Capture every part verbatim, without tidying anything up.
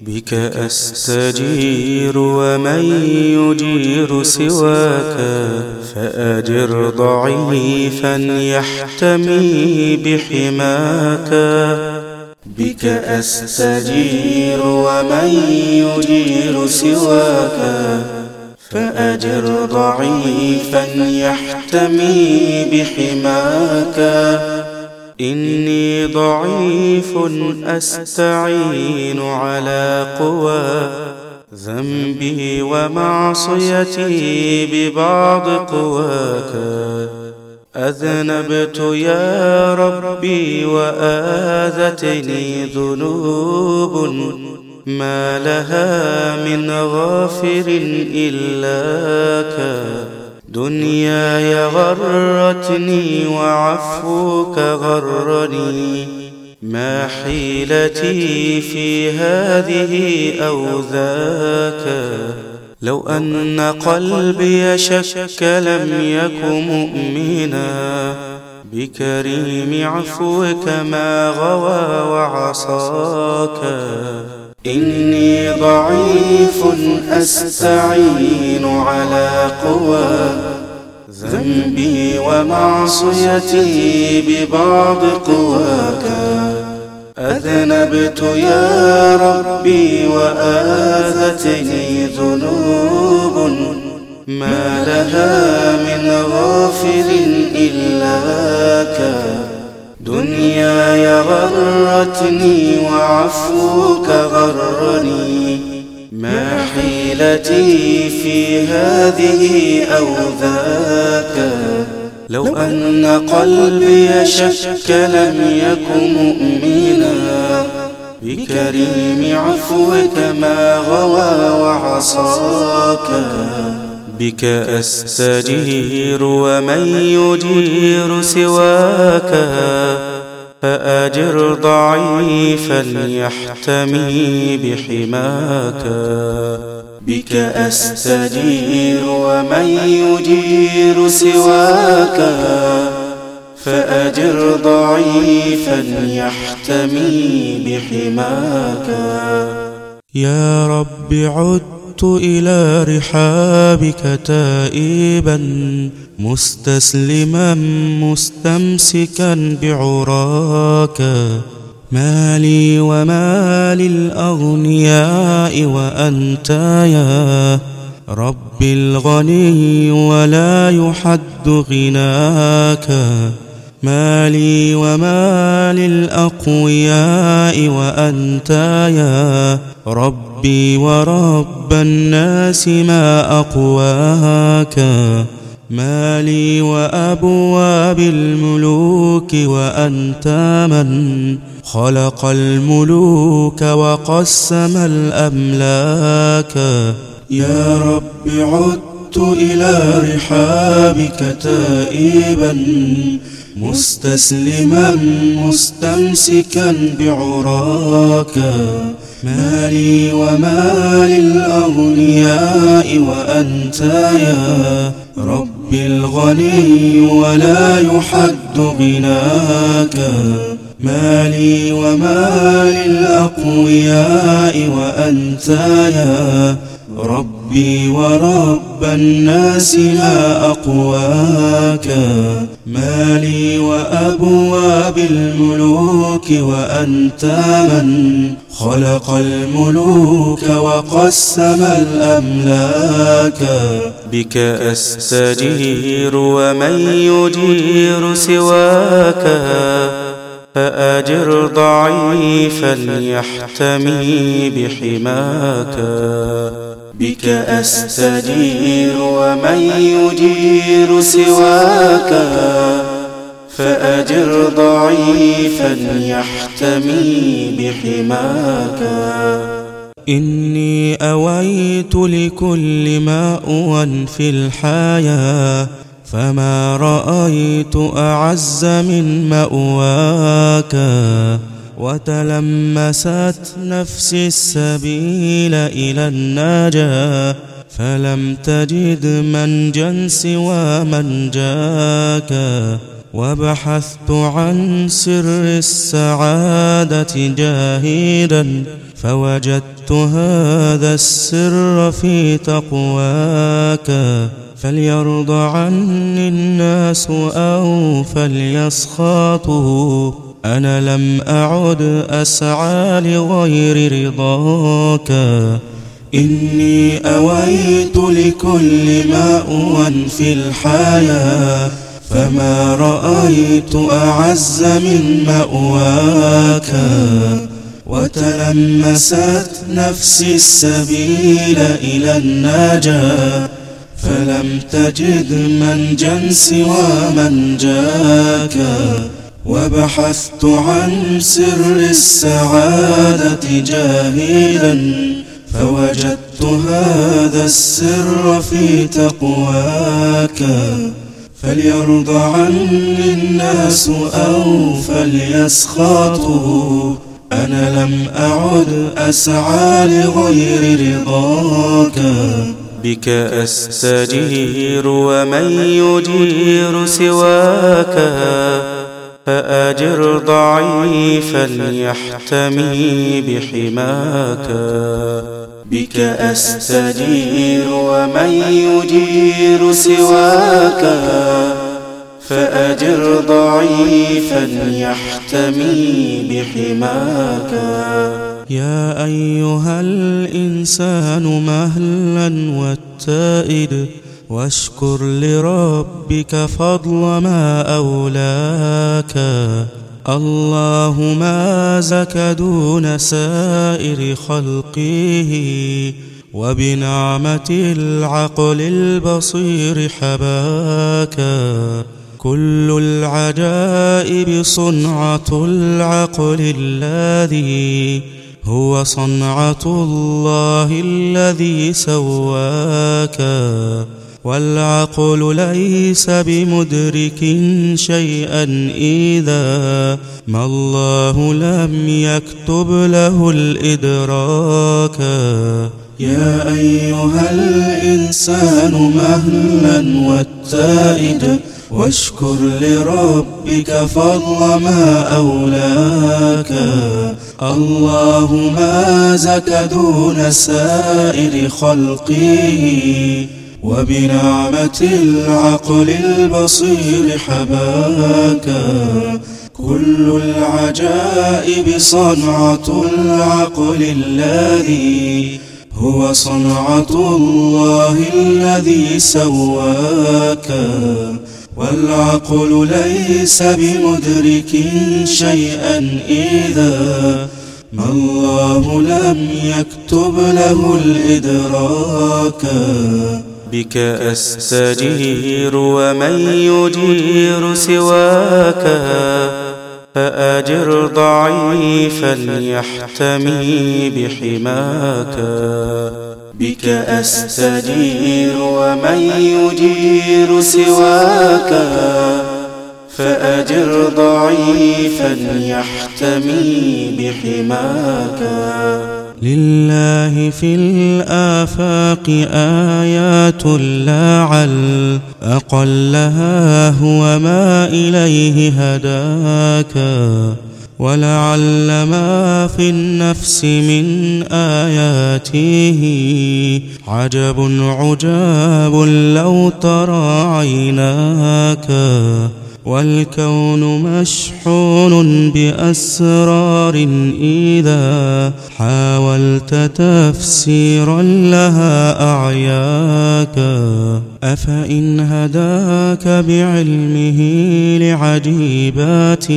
بك أستجير ومن يجير سواك، فأجر ضعيفا يحتمي بحماك. بك أستجير ومن يجير سواك، فأجر ضعيفا يحتمي بحماك. إني ضعيف أستعين على قوى ذنبي ومعصيتي ببعض قواك. أذنبت يا ربي وآذتني ذنوب ما لها من غافر إلاك. دنياي غرتني وعفوك غرني، ما حيلتي في هذه أو ذاك. لو أن قلبي شك لم يك مؤمنا، بكريم عفوك ما غوى وعصاك. إني ضعيف أستعين على قوى ذنبي ومعصيتي ببعض قواك. أذنبت يا ربي وآذتني ذنوب ما لها من غافر إلاك. دنياي غرتني وعفوك غرني، ما حيلتي في هذه أو ذاك. لو أن قلبي شك لم يك مؤمنا، بكريم عفوك ما غوى وعصاك. بك أستجير ومن يجير سواك، فأجر ضعيفا يحتمي بحماك. بك أستجير ومن يجير سواك، فأجر ضعيفا يحتمي بحماك. يا رب عدت إلى رحابك تائبا مستسلما مستمسكا بعراك. ما لي وما للأغنياء وأنت يا رب الغني ولا يحد غناك. ما لي وما للأقوياء وأنت يا ربي ورب الناس ما أقواك. ما لي وأبواب الملوك وأنت من خلق الملوك وقسم الأملاك. يا رب عدت إلى رحابك تائبا مستسلما مستمسكا بعراك. ما لي وما للأغنياء وأنت يا رب الغني ولا يحد غناك. ما لي وما للأقوياء وأنت يا ربي ورب الناس لا أقواك. ما لي وأبواب الملوك وأنت من خلق الملوك وقسم الأملاك. بك أستجير ومن يجير سواك، فأجر ضعيفا يحتمي بحماك. بك أستجير ومن يجير سواك، فأجر ضعيفا يحتمي بحماك. إني أويت لكل مأوى في الحياة، فما رأيت أعز من مأواك. وتلمست نفسي السبيل إلى النجاة، فلم تجد منجا سوى من جاك. وبحثت عن سر السعادة جاهدا، فوجدت هذا السر في تقواك. فليرض عني الناس أو فليسخطوا، أنا لم أعد أسعى لغير رضاك. إني أويت لكل مأوى في الحياة، فما رأيت أعز من مأواك. وتلمست نفسي السبيل إلى النجاة، فلم تجد منجا سوى منجاك. وبحثت عن سر السعادة جاهلا، فوجدت هذا السر في تقواك. فليرض عني الناس أو فليسخطوا، أنا لم أعد أسعى لغير رضاك. بك أستجير ومن يجير سواك، فأجر ضعيفا يحتمي بحماك. بك أستجير ومن يجير سواك، فأجر ضعيفا يحتمي بحماك. يا أيها الإنسان مهلا والتائد، واشكر لربك فضل ما أولاك. الله ما زك دون سائر خلقه، وبنعمة العقل البصير حباك. كل العجائب صنعة العقل الذي هو صنعة الله الذي سواك. والعقل ليس بمدرك شيئا إذا ما الله لم يكتب له الإدراك. يا أيها الإنسان مهلا والتائد، واشكر لربك فضل ما أولاك. الله ما زك دون سائر خلقه، وبنعمة العقل البصير حباك. كل العجائب صنعة العقل الذي هو صنعة الله الذي سواك. والعقل ليس بمدرك شيئا إذا ما الله لم يكتب له الإدراك. بك أستجير ومن يجير سواك، فأجر ضعيفا يحتمي بحماك. بك أستجير ومن يجير سواك، فأجر ضعيفا يحتمي بحماك. لله في الآفاق آيات لعل أقلها هو ما إليه هداك. ولعل ما في النفس من آياته عجب عجاب لو ترى عيناك. والكون مشحون بأسرار إذا حاولت تفسيرا لها أعياك. أفإن هداك بعلمه لعجيبات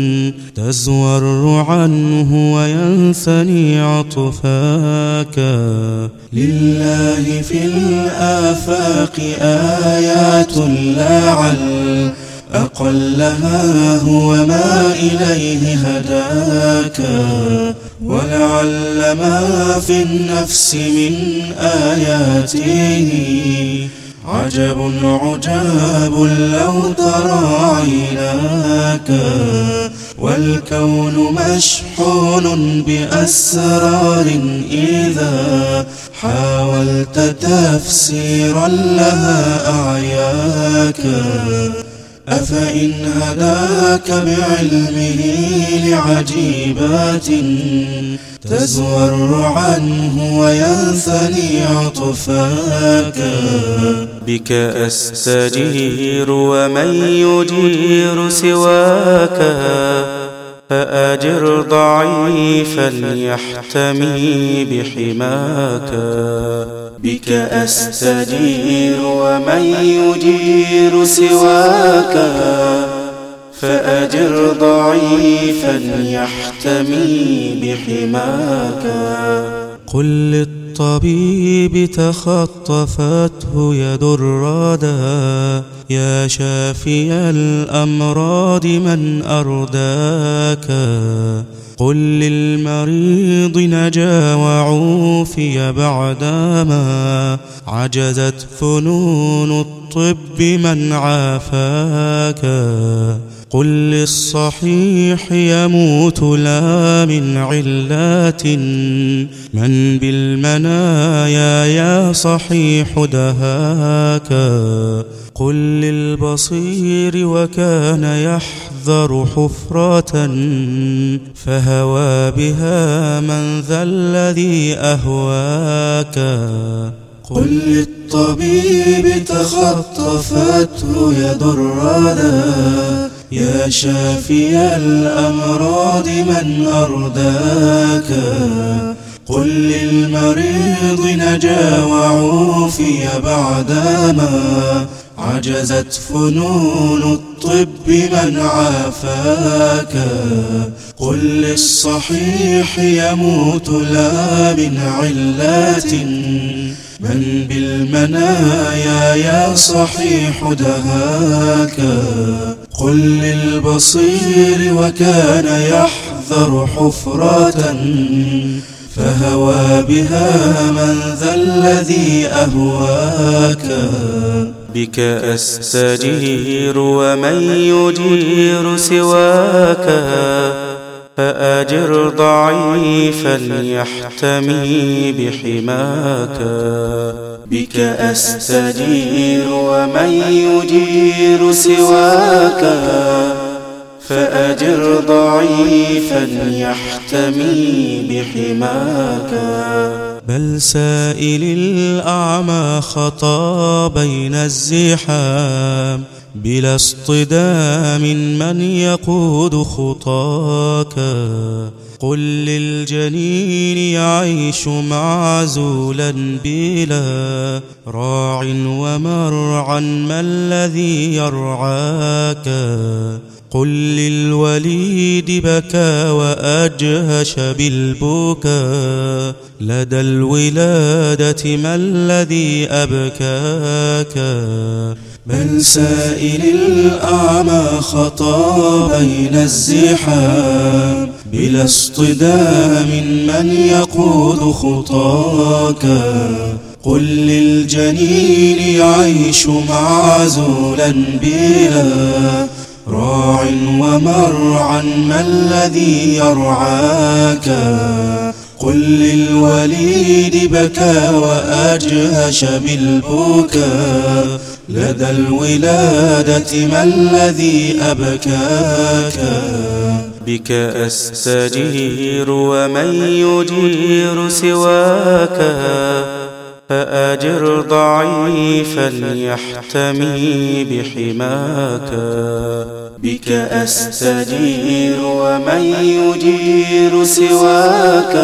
تزور عنه وينثني عطفاك. لله في الآفاق آيات لعل أقلها هو ما إليه هداك. ولعل ما في النفس من آياته عجب عجاب لو ترى عيناك. والكون مشحون بأسرار إذا حاولت تفسيرا لها أعياك. أفإن هداك بعلمه لعجيبات تزور عنه وينثني عطفاك. بك أستجير ومن يجير سواك، فأجر ضعيفا يحتمي بحماك. بك أستجير ومن يجير سواك، فأجر ضعيفا يحتمي بحماك. قل للطبيب تخطفته يد الردى، يا شافي الأمراض من أرداك. قل للمريض نجا وعوفي بعدما عجزت فنون الطب من عافاك. قل للصحيح يموت لا من علات من بالمنايا يا صحيح دهاك. قل للبصير وكان يحذر حفرة فهوى بها من ذا الذي أهواك. قل للطبيب تخطفته يد الردى، يا شافي الأمراض من أرداك. قل للمريض نجا وعوفي بعدما عجزت فنون الطب من عافاك. قل للصحيح يموت لا من علات من بالمنايا يا صحيح دهاك. قل للبصير وكان يحذر حفرة فهوى بها من ذا الذي أهواك. بك أستجير ومن يجير سواك، فأجر ضعيفا يحتمي بحماك. بك أستجير ومن يجير سواك، فأجر ضعيفا يحتمي بحماك. بل سائل الأعمى خطا بين الزحام بلا اصطدام من يقود خطاك. قل للجنين يعيش معزولا بلا راع ومرعا ما الذي يرعاك. قل للوليد بكى وأجهش بالبكاء لدى الولادة ما الذي أبكاك. بل سائل الأعمى خطا بين الزحام بلا اصطدام من يقود خطاك. قل للجنين يعيش معزولا بلا راع ومرعا ما الذي يرعاك. قل للوليد بكى وأجهش بالبكاء لدى الولادة ما الذي أبكاك. بك أستجير ومن يجير سواك، فأجر ضعيفا يحتمي بحماك. بك أستجير ومن يجير سواك،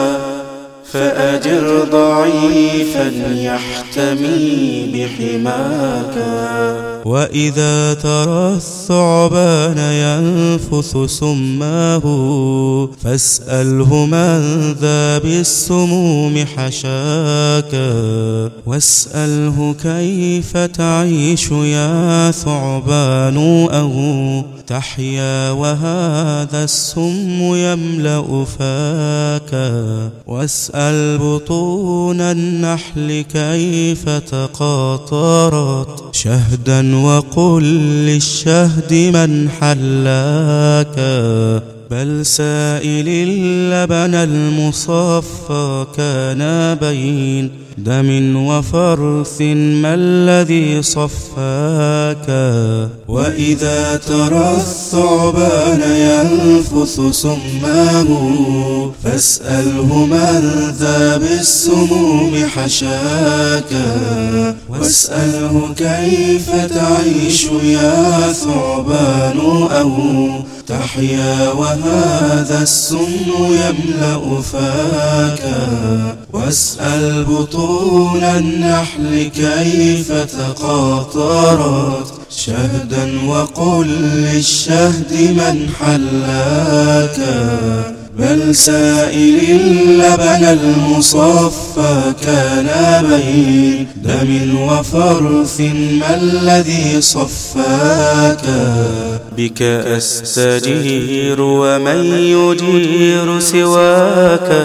فأجر ضعيفا يحتمي بحماك. وإذا ترى الثعبان ينفث سماه فاسأله من ذا بالسموم حشاك. واسأله كيف تعيش يا ثعبان أو تحيا وهذا السم يملأ فاك. واسأل بطون النحل كيف تقاطرت شهدا وقل للشهد من حلاك. بل سائل اللبن المصفى كان بين دم وفرث ما الذي صفاك؟ وإذا ترى الثعبان ينفث سماه فاسأله من ذا بالسموم حشاك. واسأله كيف تعيش يا ثعبان أو تحيا وهذا السم يملأ فاك. واسأل بطون النحل كيف تقاطرت شهدا وقل للشهد من حلاك. بل سائل اللبن المصفى كان بين دم وفرث ما الذي صفاك؟ بك أستجير ومن يجير سواك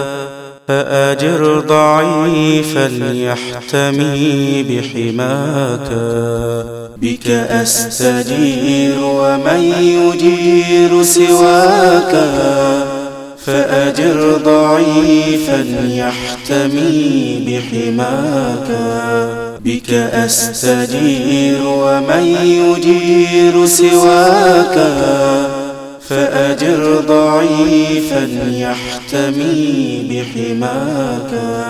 فأجر ضعيفا يحتمي بحماك. بك أستجير ومن يجير سواك فأجر ضعيفا يحتمي بحماك. بك أستجير ومن يجير سواك فأجر ضعيفا يحتمي بحماك.